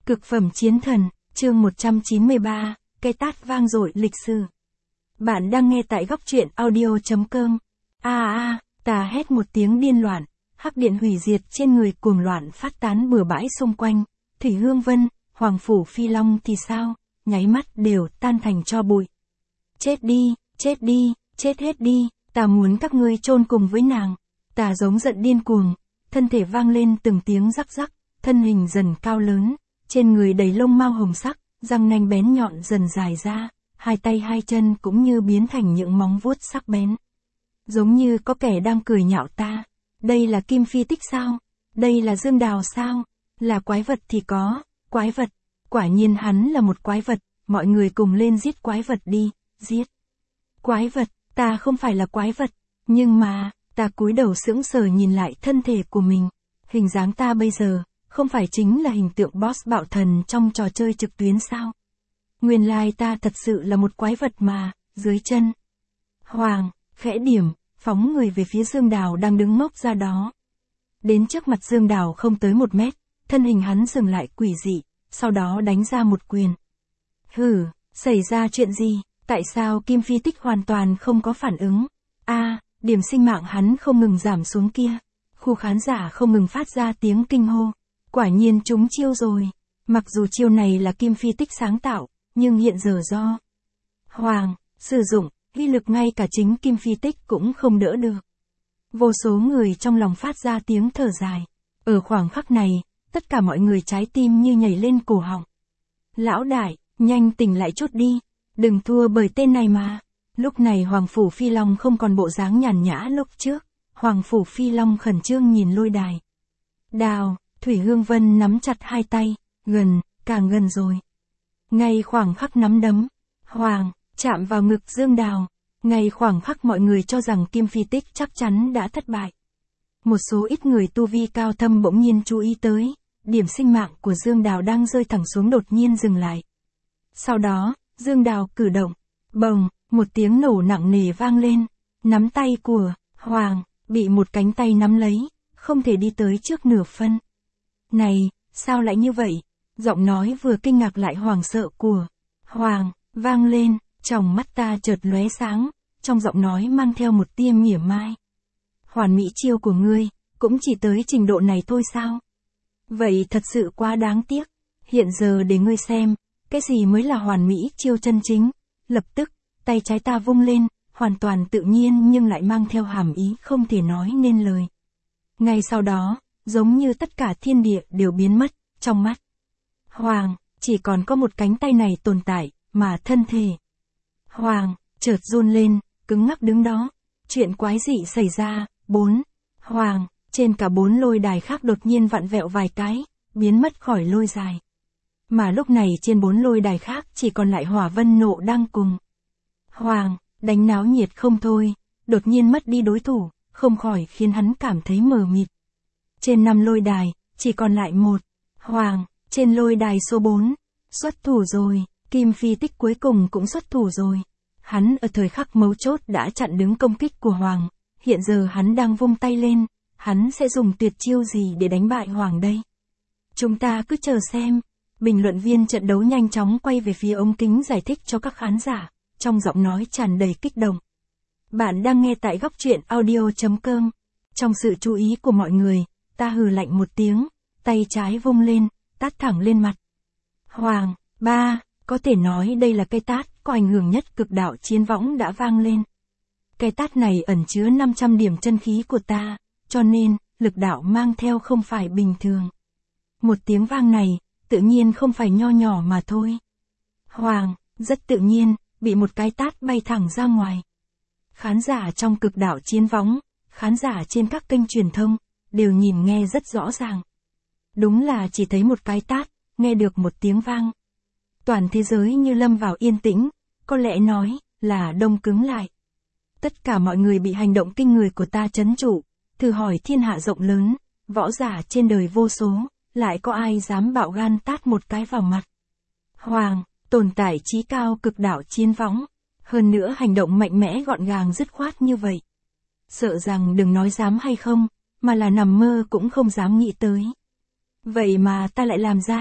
Cực phẩm chiến thần, chương 193, cái tát vang dội lịch sử. Bạn đang nghe tại góc truyện audio.com. Ta hét một tiếng điên loạn, hắc điện hủy diệt trên người cuồng loạn phát tán bừa bãi xung quanh. Thủy Hương Vân, Hoàng Phủ Phi Long thì sao, nháy mắt đều tan thành tro bụi. Chết đi, chết hết đi, ta muốn các ngươi chôn cùng với nàng. Ta giống giận điên cuồng, thân thể vang lên từng tiếng rắc rắc, thân hình dần cao lớn, trên người đầy lông mao hồng sắc, răng nanh bén nhọn dần dài ra, hai tay hai chân cũng như biến thành những móng vuốt sắc bén. Giống như có kẻ đang cười nhạo ta. Đây là Kim Phi Tích sao? Đây là Dương Đào sao? Là quái vật thì có, quái vật. Quả nhiên hắn là một quái vật, mọi người cùng lên giết quái vật đi, giết. Quái vật, ta không phải là quái vật, nhưng mà, ta cúi đầu sững sờ nhìn lại thân thể của mình. Hình dáng ta bây giờ, không phải chính là hình tượng boss bạo thần trong trò chơi trực tuyến sao? Nguyên lai ta thật sự là một quái vật mà, dưới chân. Hoàng, khẽ điểm, phóng người về phía Dương Đào đang đứng ngốc ra đó. Đến trước mặt Dương Đào không tới 1 mét, thân hình hắn dừng lại quỷ dị, sau đó đánh ra một quyền. Hử, xảy ra chuyện gì? Tại sao Kim Phi Tích hoàn toàn không có phản ứng? Điểm sinh mạng hắn không ngừng giảm xuống kia. Khu khán giả không ngừng phát ra tiếng kinh hô. Quả nhiên trúng chiêu rồi. Mặc dù chiêu này là Kim Phi Tích sáng tạo, nhưng hiện giờ do Hoàng sử dụng, uy lực ngay cả chính Kim Phi Tích cũng không đỡ được. Vô số người trong lòng phát ra tiếng thở dài. Ở khoảng khắc này, tất cả mọi người trái tim như nhảy lên cổ họng. Lão đại, nhanh tỉnh lại chút đi, đừng thua bởi tên này mà. Lúc này Hoàng Phủ Phi Long không còn bộ dáng nhàn nhã lúc trước. Hoàng Phủ Phi Long khẩn trương nhìn lôi đài. Đào, Thủy Hương Vân nắm chặt hai tay, càng gần rồi. Ngay khoảng khắc nắm đấm, Hoàng, chạm vào ngực Dương Đào. Ngay khoảng khắc mọi người cho rằng Kim Phi Tích chắc chắn đã thất bại. Một số ít người tu vi cao thâm bỗng nhiên chú ý tới, điểm sinh mạng của Dương Đào đang rơi thẳng xuống đột nhiên dừng lại. Sau đó, Dương Đào cử động, bồng, một tiếng nổ nặng nề vang lên, nắm tay của Hoàng bị một cánh tay nắm lấy, không thể đi tới trước nửa phân. Này, sao lại như vậy? Giọng nói vừa kinh ngạc lại hoảng sợ của Hoàng vang lên, tròng mắt ta chợt lóe sáng, trong giọng nói mang theo một tia mỉa mai. Hoàn mỹ chiêu của ngươi, cũng chỉ tới trình độ này thôi sao? Vậy thật sự quá đáng tiếc. Hiện giờ để ngươi xem, cái gì mới là hoàn mỹ chiêu chân chính. Lập tức, tay trái ta vung lên, hoàn toàn tự nhiên nhưng lại mang theo hàm ý không thể nói nên lời. Ngay sau đó, giống như tất cả thiên địa đều biến mất, trong mắt Hoàng, chỉ còn có một cánh tay này tồn tại, mà thân thể Hoàng, chợt run lên, cứng ngắc đứng đó. Chuyện quái dị xảy ra, Hoàng, trên cả 4 lôi đài khác đột nhiên vặn vẹo vài cái, biến mất khỏi lôi dài. Mà lúc này trên 4 lôi đài khác chỉ còn lại Hỏa Vân Nộ đang cùng Hoàng, đánh náo nhiệt không thôi, đột nhiên mất đi đối thủ, không khỏi khiến hắn cảm thấy mờ mịt. Trên 5 lôi đài, chỉ còn lại một Hoàng, trên lôi đài số 4, xuất thủ rồi, Kim Phi Tích cuối cùng cũng xuất thủ rồi. Hắn ở thời khắc mấu chốt đã chặn đứng công kích của Hoàng, hiện giờ hắn đang vung tay lên, hắn sẽ dùng tuyệt chiêu gì để đánh bại Hoàng đây? Chúng ta cứ chờ xem. Bình luận viên trận đấu nhanh chóng quay về phía ống kính giải thích cho các khán giả, trong giọng nói tràn đầy kích động. Bạn đang nghe tại góc truyện audio.com. Trong sự chú ý của mọi người, ta hừ lạnh một tiếng, tay trái vung lên, tát thẳng lên mặt Hoàng. Có thể nói đây là cái tát có ảnh hưởng nhất cực đạo chiến võng đã vang lên. Cái tát này ẩn chứa 500 điểm chân khí của ta, cho nên, lực đạo mang theo không phải bình thường. Một tiếng vang này, tự nhiên không phải nho nhỏ mà thôi. Hoàng, rất tự nhiên, bị một cái tát bay thẳng ra ngoài. Khán giả trong cực đạo chiến võng, khán giả trên các kênh truyền thông, đều nhìn nghe rất rõ ràng. Đúng là chỉ thấy một cái tát, nghe được một tiếng vang. Toàn thế giới như lâm vào yên tĩnh, có lẽ nói là đông cứng lại. Tất cả mọi người bị hành động kinh người của ta trấn trụ, thử hỏi thiên hạ rộng lớn, võ giả trên đời vô số, lại có ai dám bạo gan tát một cái vào mặt. Hoàng, tồn tại chí cao cực đạo chiến võng, hơn nữa hành động mạnh mẽ gọn gàng dứt khoát như vậy. Sợ rằng đừng nói dám hay không, mà là nằm mơ cũng không dám nghĩ tới. Vậy mà ta lại làm ra,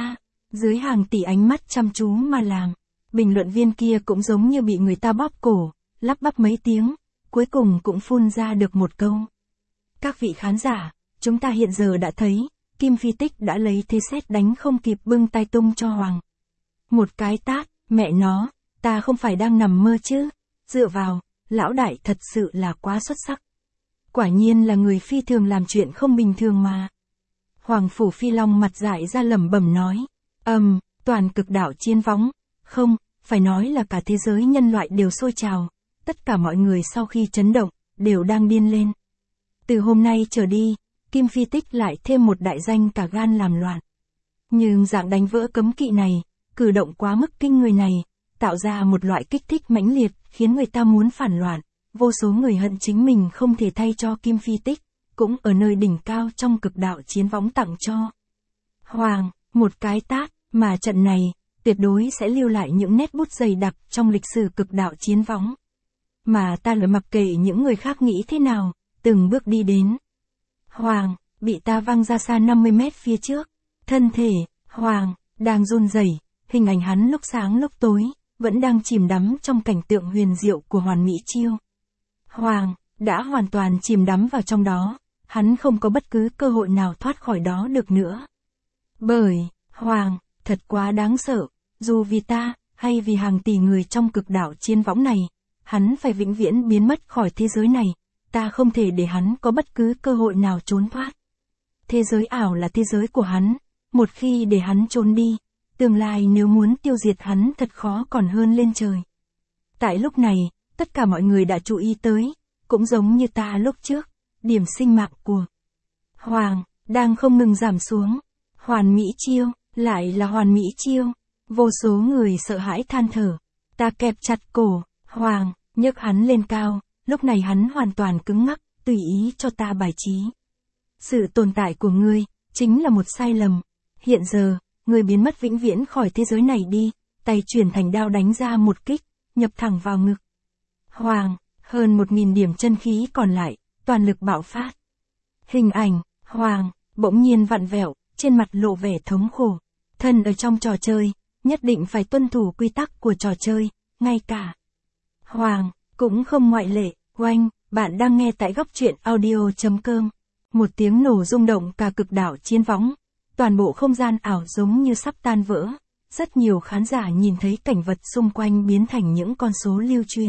Dưới hàng tỷ ánh mắt chăm chú mà làm, bình luận viên kia cũng giống như bị người ta bóp cổ, lắp bắp mấy tiếng, cuối cùng cũng phun ra được một câu. Các vị khán giả, chúng ta hiện giờ đã thấy, Kim Phi Tích đã lấy thế sét đánh không kịp bưng tay tung cho Hoàng. Một cái tát, mẹ nó, ta không phải đang nằm mơ chứ, dựa vào, lão đại thật sự là quá xuất sắc. Quả nhiên là người phi thường làm chuyện không bình thường mà. Hoàng Phủ Phi Long mặt dại ra lẩm bẩm nói, toàn cực đảo chiến võng, không, phải nói là cả thế giới nhân loại đều sôi trào, tất cả mọi người sau khi chấn động, đều đang điên lên. Từ hôm nay trở đi, Kim Phi Tích lại thêm một đại danh cả gan làm loạn. Nhưng dạng đánh vỡ cấm kỵ này, cử động quá mức kinh người này, tạo ra một loại kích thích mãnh liệt, khiến người ta muốn phản loạn, vô số người hận chính mình không thể thay cho Kim Phi Tích, cũng ở nơi đỉnh cao trong cực đạo chiến võng tặng cho Hoàng, một cái tát, mà trận này, tuyệt đối sẽ lưu lại những nét bút dày đặc trong lịch sử cực đạo chiến võng. Mà ta lại mặc kệ những người khác nghĩ thế nào, từng bước đi đến. Hoàng, bị ta văng ra xa 50 mét phía trước. Thân thể, Hoàng, đang run rẩy, hình ảnh hắn lúc sáng lúc tối, vẫn đang chìm đắm trong cảnh tượng huyền diệu của Hoàn Mỹ Chiêu. Hoàng, đã hoàn toàn chìm đắm vào trong đó, hắn không có bất cứ cơ hội nào thoát khỏi đó được nữa. Bởi, Hoàng, thật quá đáng sợ, dù vì ta, hay vì hàng tỷ người trong cực đảo chiến võng này, hắn phải vĩnh viễn biến mất khỏi thế giới này, ta không thể để hắn có bất cứ cơ hội nào trốn thoát. Thế giới ảo là thế giới của hắn, một khi để hắn trốn đi, tương lai nếu muốn tiêu diệt hắn thật khó còn hơn lên trời. Tại lúc này, tất cả mọi người đã chú ý tới, cũng giống như ta lúc trước, điểm sinh mạng của Hoàng, đang không ngừng giảm xuống. Hoàn Mỹ Chiêu, lại là Hoàn Mỹ Chiêu, vô số người sợ hãi than thở. Ta kẹp chặt cổ, Hoàng, nhấc hắn lên cao, lúc này hắn hoàn toàn cứng ngắc, tùy ý cho ta bài trí. Sự tồn tại của ngươi, chính là một sai lầm. Hiện giờ, ngươi biến mất vĩnh viễn khỏi thế giới này đi, tay chuyển thành đao đánh ra một kích, nhập thẳng vào ngực. Hoàng, hơn 1000 điểm chân khí còn lại, toàn lực bạo phát. Hình ảnh, Hoàng, bỗng nhiên vặn vẹo, trên mặt lộ vẻ thống khổ. Thân ở trong trò chơi, nhất định phải tuân thủ quy tắc của trò chơi, ngay cả Hoàng, cũng không ngoại lệ. Oanh, bạn đang nghe tại góc truyện audio.com. Một tiếng nổ rung động cả cực đảo chiến võng. Toàn bộ không gian ảo giống như sắp tan vỡ. Rất nhiều khán giả nhìn thấy cảnh vật xung quanh biến thành những con số lưu truyền.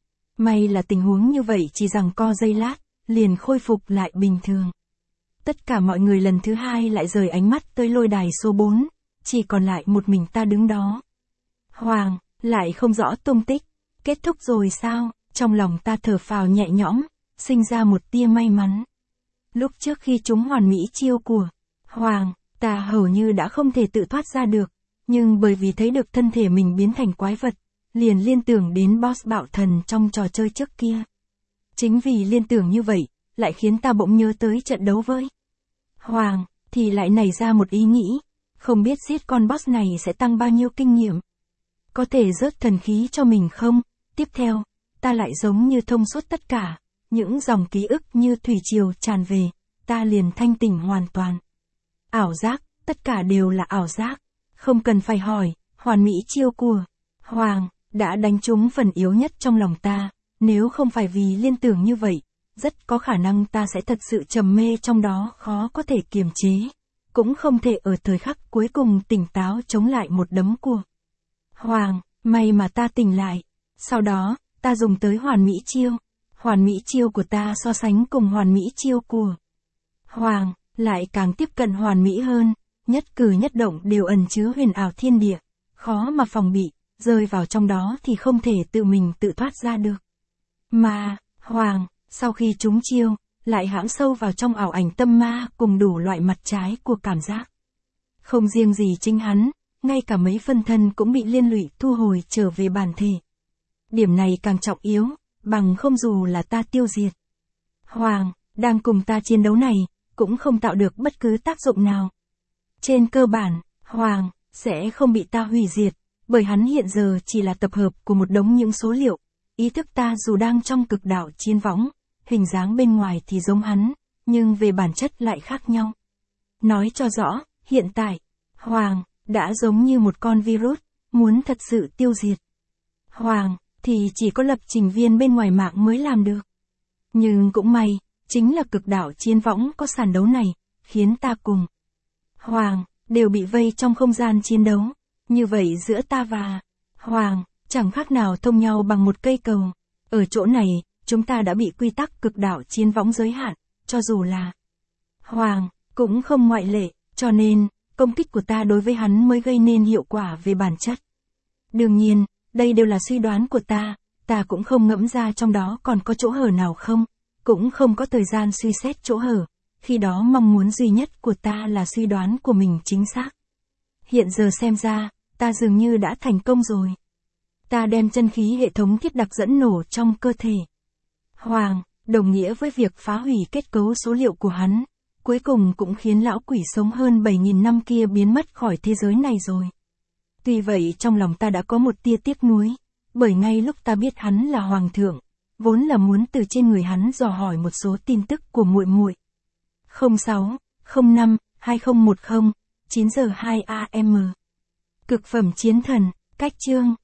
May là tình huống như vậy chỉ giằng co giây lát, liền khôi phục lại bình thường. Tất cả mọi người lần thứ hai lại rời ánh mắt tới lôi đài số 4, chỉ còn lại một mình ta đứng đó. Hoàng, lại không rõ tung tích. Kết thúc rồi sao? Trong lòng ta thở phào nhẹ nhõm, sinh ra một tia may mắn. Lúc trước khi chúng Hoàn Mỹ Chiêu của Hoàng, ta hầu như đã không thể tự thoát ra được, nhưng bởi vì thấy được thân thể mình biến thành quái vật, liền liên tưởng đến boss bạo thần trong trò chơi trước kia. Chính vì liên tưởng như vậy, lại khiến ta bỗng nhớ tới trận đấu với Hoàng, thì lại nảy ra một ý nghĩ, không biết giết con boss này sẽ tăng bao nhiêu kinh nghiệm. Có thể rớt thần khí cho mình không? Tiếp theo, ta lại giống như thông suốt tất cả, những dòng ký ức như thủy triều tràn về, ta liền thanh tỉnh hoàn toàn. Ảo giác, tất cả đều là ảo giác, không cần phải hỏi, Hoàn Mỹ Chiêu của Hoàng, đã đánh trúng phần yếu nhất trong lòng ta, nếu không phải vì liên tưởng như vậy, rất có khả năng ta sẽ thật sự trầm mê trong đó khó có thể kiềm chế, cũng không thể ở thời khắc cuối cùng tỉnh táo chống lại một đấm của Hoàng, may mà ta tỉnh lại. Sau đó, ta dùng tới Hoàn Mỹ Chiêu. Hoàn Mỹ Chiêu của ta so sánh cùng Hoàn Mỹ Chiêu của Hoàng, lại càng tiếp cận hoàn mỹ hơn, nhất cử nhất động đều ẩn chứa huyền ảo thiên địa, khó mà phòng bị, rơi vào trong đó thì không thể tự mình tự thoát ra được. Mà, Hoàng, sau khi trúng chiêu, lại hãm sâu vào trong ảo ảnh tâm ma cùng đủ loại mặt trái của cảm giác. Không riêng gì chính hắn, ngay cả mấy phân thân cũng bị liên lụy thu hồi trở về bản thể. Điểm này càng trọng yếu, bằng không dù là ta tiêu diệt Hoàng, đang cùng ta chiến đấu này, cũng không tạo được bất cứ tác dụng nào. Trên cơ bản, Hoàng, sẽ không bị ta hủy diệt, bởi hắn hiện giờ chỉ là tập hợp của một đống những số liệu. Ý thức ta dù đang trong cực đảo chiến võng, hình dáng bên ngoài thì giống hắn, nhưng về bản chất lại khác nhau. Nói cho rõ, hiện tại, Hoàng, đã giống như một con virus, muốn thật sự tiêu diệt Hoàng, thì chỉ có lập trình viên bên ngoài mạng mới làm được. Nhưng cũng may, chính là cực đảo chiến võng có sàn đấu này, khiến ta cùng Hoàng, đều bị vây trong không gian chiến đấu. Như vậy giữa ta và Hoàng, chẳng khác nào thông nhau bằng một cây cầu. Ở chỗ này, chúng ta đã bị quy tắc cực đảo chiến võng giới hạn, cho dù là Hoàng, cũng không ngoại lệ, cho nên, công kích của ta đối với hắn mới gây nên hiệu quả về bản chất. Đương nhiên, đây đều là suy đoán của ta cũng không ngẫm ra trong đó còn có chỗ hở nào không, cũng không có thời gian suy xét chỗ hở, khi đó mong muốn duy nhất của ta là suy đoán của mình chính xác. Hiện giờ xem ra, ta dường như đã thành công rồi. Ta đem chân khí hệ thống thiết đặc dẫn nổ trong cơ thể Hoàng, đồng nghĩa với việc phá hủy kết cấu số liệu của hắn, cuối cùng cũng khiến lão quỷ sống hơn 7.000 năm kia biến mất khỏi thế giới này rồi. Tuy vậy trong lòng ta đã có một tia tiếc nuối, bởi ngay lúc ta biết hắn là hoàng thượng, vốn là muốn từ trên người hắn dò hỏi một số tin tức của muội muội. 06, 05, 2010, 9 giờ 2 AM. Cực phẩm chiến thần, cách chương